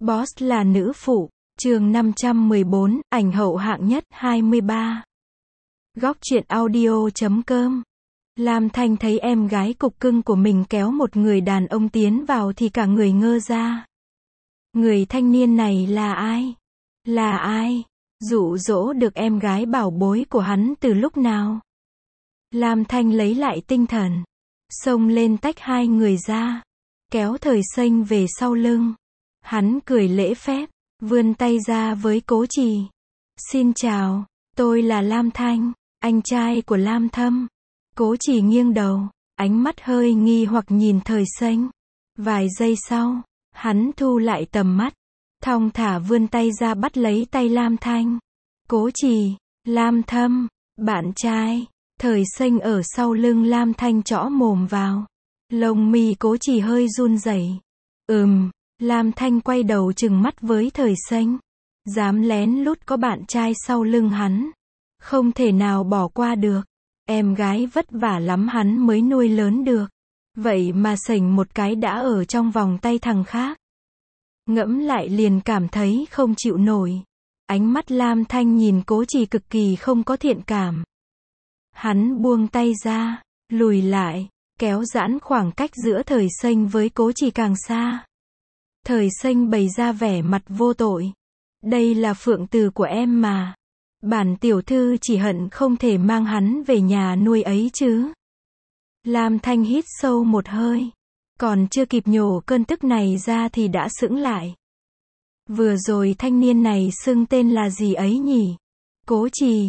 Boss là nữ phụ, chương 514, ảnh hậu hạng nhất 23. Góc truyện audio.com. Lam Thanh thấy em gái cục cưng của mình kéo một người đàn ông tiến vào thì cả người ngơ ra. Người thanh niên này là ai? Là ai? Dụ dỗ được em gái bảo bối của hắn từ lúc nào? Lam Thanh lấy lại tinh thần, xông lên tách hai người ra, kéo Thời Xanh về sau lưng. Hắn cười lễ phép, vươn tay ra với Cố Trì. Xin chào, tôi là Lam Thanh, anh trai của Lam Thâm. Cố Trì nghiêng đầu, ánh mắt hơi nghi hoặc nhìn Thời Xanh. Vài giây sau, hắn thu lại tầm mắt, thong thả vươn tay ra bắt lấy tay Lam Thanh. Cố Trì, Lam Thâm, bạn trai. Thời Xanh ở sau lưng Lam Thanh trõ mồm vào. Lông mi Cố Trì hơi run rẩy. Lam Thanh quay đầu trừng mắt với Thời Xanh. Dám lén lút có bạn trai sau lưng hắn. Không thể nào bỏ qua được. Em gái vất vả lắm hắn mới nuôi lớn được. Vậy mà sành một cái đã ở trong vòng tay thằng khác. Ngẫm lại liền cảm thấy không chịu nổi. Ánh mắt Lam Thanh nhìn Cố Trì cực kỳ không có thiện cảm. Hắn buông tay ra, lùi lại, kéo giãn khoảng cách giữa Thời Xanh với Cố Trì càng xa. Thời Xanh bày ra vẻ mặt vô tội. Đây là phượng từ của em mà. Bản tiểu thư chỉ hận không thể mang hắn về nhà nuôi ấy chứ. Lam Thanh hít sâu một hơi. Còn chưa kịp nhổ cơn tức này ra thì đã sững lại. Vừa rồi thanh niên này xưng tên là gì ấy nhỉ? Cố Trì,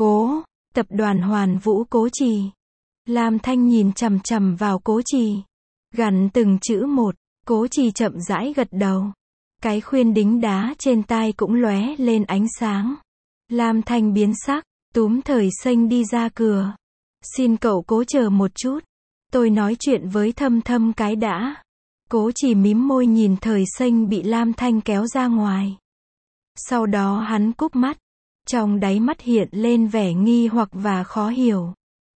Tập đoàn Hoàn Vũ Cố Trì. Lam Thanh nhìn chằm chằm vào Cố Trì. Gằn từng chữ một. Cố Trì chậm rãi gật đầu. Cái khuyên đính đá trên tai cũng lóe lên ánh sáng. Lam Thanh biến sắc, túm Thời Xanh đi ra cửa. Xin cậu Cố chờ một chút. Tôi nói chuyện với Thâm Thâm cái đã. Cố Trì mím môi nhìn Thời Xanh bị Lam Thanh kéo ra ngoài. Sau đó hắn cúp mắt. Trong đáy mắt hiện lên vẻ nghi hoặc và khó hiểu.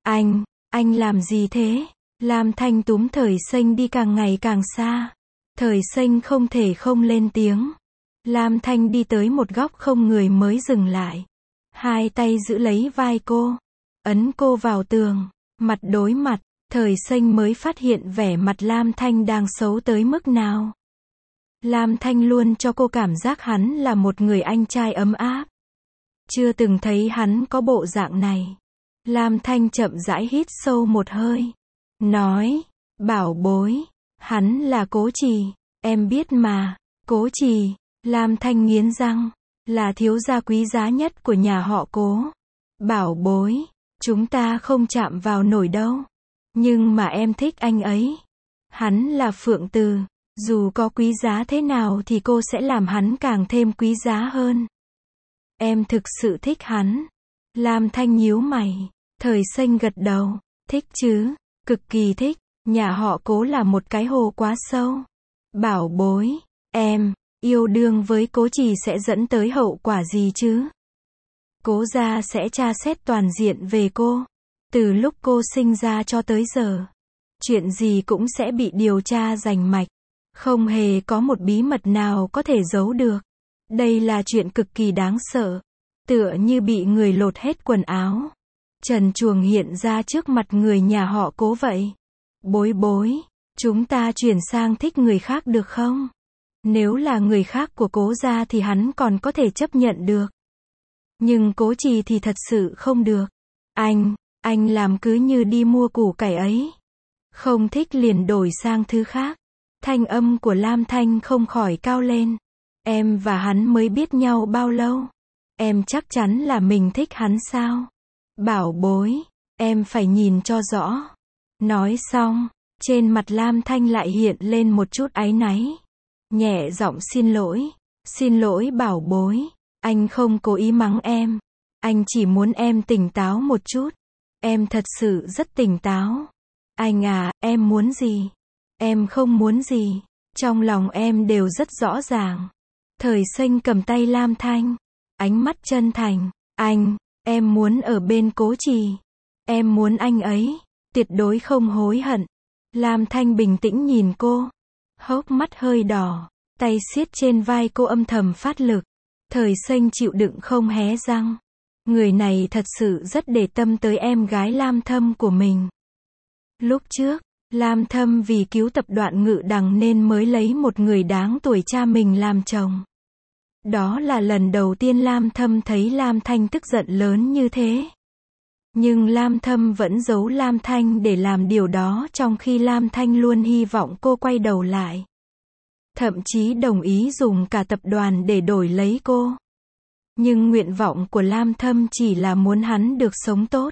Anh làm gì thế? Lam Thanh túm Thời Xanh đi càng ngày càng xa. Thời Xanh không thể không lên tiếng. Lam Thanh đi tới một góc không người mới dừng lại. Hai tay giữ lấy vai cô. Ấn cô vào tường. Mặt đối mặt, Thời Xanh mới phát hiện vẻ mặt Lam Thanh đang xấu tới mức nào. Lam Thanh luôn cho cô cảm giác hắn là một người anh trai ấm áp. Chưa từng thấy hắn có bộ dạng này. Lam Thanh chậm rãi hít sâu một hơi. Nói, bảo bối, hắn là Cố Trì, em biết mà. Cố Trì, Lam Thanh nghiến răng, là thiếu gia quý giá nhất của nhà họ Cố. Bảo bối, chúng ta không chạm vào nổi đâu. Nhưng mà em thích anh ấy. Hắn là phượng từ, dù có quý giá thế nào thì cô sẽ làm hắn càng thêm quý giá hơn. Em thực sự thích hắn. Lam Thanh nhíu mày. Thời Xanh gật đầu. Thích chứ, cực kỳ thích. Nhà họ Cố là một cái hồ quá sâu. Bảo bối, em yêu đương với Cố Trì sẽ dẫn tới hậu quả gì chứ? Cố gia sẽ tra xét toàn diện về cô. Từ lúc cô sinh ra cho tới giờ, chuyện gì cũng sẽ bị điều tra rành mạch. Không hề có một bí mật nào có thể giấu được. Đây là chuyện cực kỳ đáng sợ. Tựa như bị người lột hết quần áo. Trần truồng hiện ra trước mặt người nhà họ Cố vậy. Bối, chúng ta chuyển sang thích người khác được không? Nếu là người khác của Cố gia thì hắn còn có thể chấp nhận được. Nhưng Cố Trì thì thật sự không được. Anh làm cứ như đi mua củ cải ấy. Không thích liền đổi sang thứ khác. Thanh âm của Lam Thanh không khỏi cao lên. Em và hắn mới biết nhau bao lâu? Em chắc chắn là mình thích hắn sao? Bảo bối, em phải nhìn cho rõ. Nói xong, trên mặt Lam Thanh lại hiện lên một chút áy náy. Nhẹ giọng xin lỗi bảo bối. Anh không cố ý mắng em. Anh chỉ muốn em tỉnh táo một chút. Em thật sự rất tỉnh táo. Anh à, em muốn gì? Em không muốn gì. Trong lòng em đều rất rõ ràng. Thời Xanh cầm tay Lam Thanh. Ánh mắt chân thành. Em muốn ở bên Cố Trì. Em muốn anh ấy tuyệt đối không hối hận. Lam Thanh bình tĩnh nhìn cô. Hốc mắt hơi đỏ. Tay siết trên vai cô âm thầm phát lực. Thời Xanh chịu đựng không hé răng. Người này thật sự rất để tâm tới em gái Lam Thâm của mình. Lúc trước, Lam Thâm vì cứu tập đoàn Ngự Đằng nên mới lấy một người đáng tuổi cha mình làm chồng. Đó là lần đầu tiên Lam Thâm thấy Lam Thanh tức giận lớn như thế. Nhưng Lam Thâm vẫn giấu Lam Thanh để làm điều đó, trong khi Lam Thanh luôn hy vọng cô quay đầu lại. Thậm chí đồng ý dùng cả tập đoàn để đổi lấy cô. Nhưng nguyện vọng của Lam Thâm chỉ là muốn hắn được sống tốt.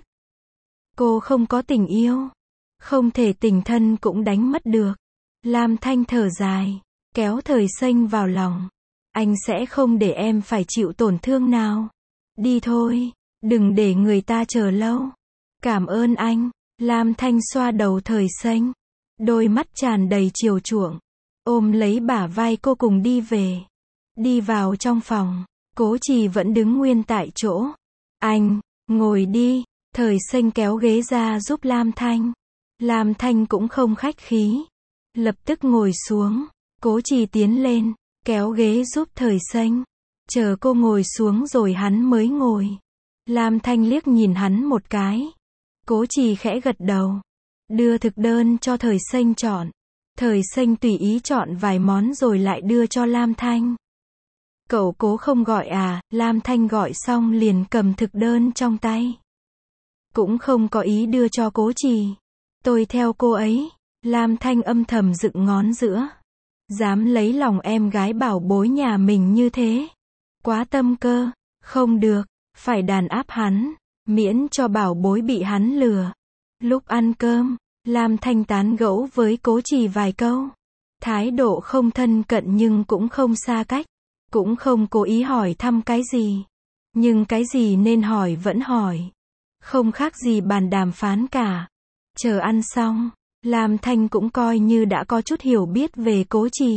Cô không có tình yêu. Không thể tình thân cũng đánh mất được. Lam Thanh thở dài, kéo Thời Xanh vào lòng. Anh sẽ không để em phải chịu tổn thương nào. Đi thôi, đừng để người ta chờ lâu. Cảm ơn anh. Lam Thanh xoa đầu Thời Xanh. Đôi mắt tràn đầy chiều chuộng. Ôm lấy bả vai cô cùng đi về. Đi vào trong phòng. Cố Trì vẫn đứng nguyên tại chỗ. Anh, ngồi đi. Thời Xanh kéo ghế ra giúp Lam Thanh. Lam Thanh cũng không khách khí. Lập tức ngồi xuống. Cố Trì tiến lên, kéo ghế giúp Thời Xanh. Chờ cô ngồi xuống rồi hắn mới ngồi. Lam Thanh liếc nhìn hắn một cái. Cố Trì khẽ gật đầu. Đưa thực đơn cho Thời Xanh chọn. Thời Xanh tùy ý chọn vài món rồi lại đưa cho Lam Thanh. Cậu Cố không gọi à? Lam Thanh gọi xong liền cầm thực đơn trong tay. Cũng không có ý đưa cho Cố Trì. Tôi theo cô ấy. Lam Thanh âm thầm dựng ngón giữa. Dám lấy lòng em gái bảo bối nhà mình như thế. Quá tâm cơ. Không được. Phải đàn áp hắn. Miễn cho bảo bối bị hắn lừa. Lúc ăn cơm, Lam Thanh tán gẫu với Cố Trì vài câu. Thái độ không thân cận nhưng cũng không xa cách. Cũng không cố ý hỏi thăm cái gì. Nhưng cái gì nên hỏi vẫn hỏi. Không khác gì bàn đàm phán cả. Chờ ăn xong, Lam Thanh cũng coi như đã có chút hiểu biết về Cố Trì.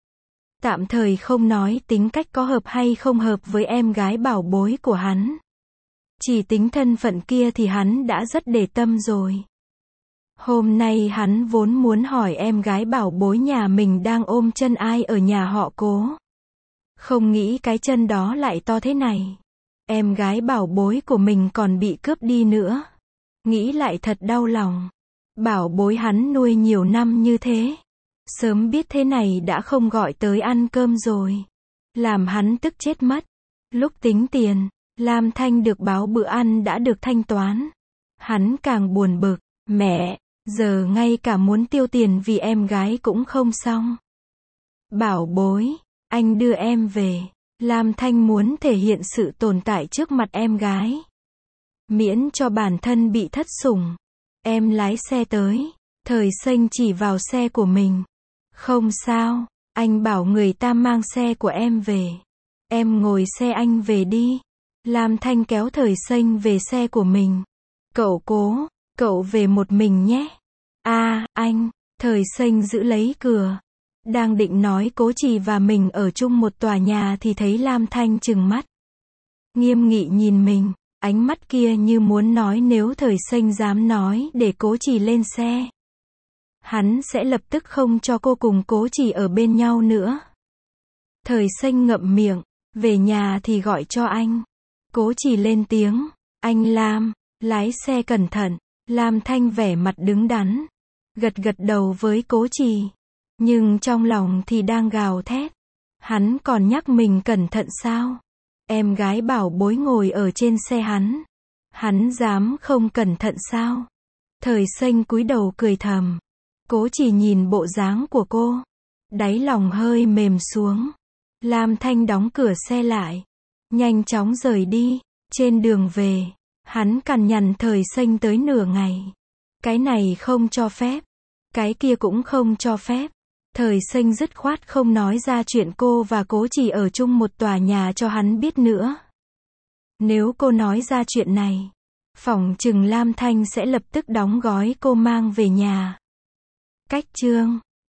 Tạm thời không nói tính cách có hợp hay không hợp với em gái bảo bối của hắn. Chỉ tính thân phận kia thì hắn đã rất để tâm rồi. Hôm nay hắn vốn muốn hỏi em gái bảo bối nhà mình đang ôm chân ai ở nhà họ Cố. Không nghĩ cái chân đó lại to thế này. Em gái bảo bối của mình còn bị cướp đi nữa. Nghĩ lại thật đau lòng. Bảo bối hắn nuôi nhiều năm như thế. Sớm biết thế này đã không gọi tới ăn cơm rồi. Làm hắn tức chết mất. Lúc tính tiền, Lam Thanh được báo bữa ăn đã được thanh toán. Hắn càng buồn bực. Mẹ, giờ ngay cả muốn tiêu tiền vì em gái cũng không xong. Bảo bối, anh đưa em về. Lam Thanh muốn thể hiện sự tồn tại trước mặt em gái. Miễn cho bản thân bị thất sủng. Em lái xe tới. Thời Xanh chỉ vào xe của mình. Không sao, anh bảo người ta mang xe của em về. Em ngồi xe anh về đi. Lam Thanh kéo Thời Xanh về xe của mình. Cậu Cố, cậu về một mình nhé. Anh. Thời Xanh giữ lấy cửa. Đang định nói Cố Trì và mình ở chung một tòa nhà thì thấy Lam Thanh trừng mắt. Nghiêm nghị nhìn mình. Ánh mắt kia như muốn nói nếu Thời Xanh dám nói để Cố Trì lên xe. Hắn sẽ lập tức không cho cô cùng Cố Trì ở bên nhau nữa. Thời Xanh ngậm miệng. Về nhà thì gọi cho anh. Cố Trì lên tiếng. Anh Lam, lái xe cẩn thận. Lam Thanh vẻ mặt đứng đắn. Gật gật đầu với Cố Trì. Nhưng trong lòng thì đang gào thét. Hắn còn nhắc mình cẩn thận sao? Em gái bảo bối ngồi ở trên xe hắn. Hắn dám không cẩn thận sao? Thời Xanh cúi đầu cười thầm. Cố Trì nhìn bộ dáng của cô. Đáy lòng hơi mềm xuống. Lam Thanh đóng cửa xe lại. Nhanh chóng rời đi. Trên đường về, hắn cằn nhằn Thời Xanh tới nửa ngày. Cái này không cho phép. Cái kia cũng không cho phép. Thời Xanh dứt khoát không nói ra chuyện cô và Cố Trì ở chung một tòa nhà cho hắn biết nữa. Nếu cô nói ra chuyện này, phỏng chừng Lam Thanh sẽ lập tức đóng gói cô mang về nhà. Cách chương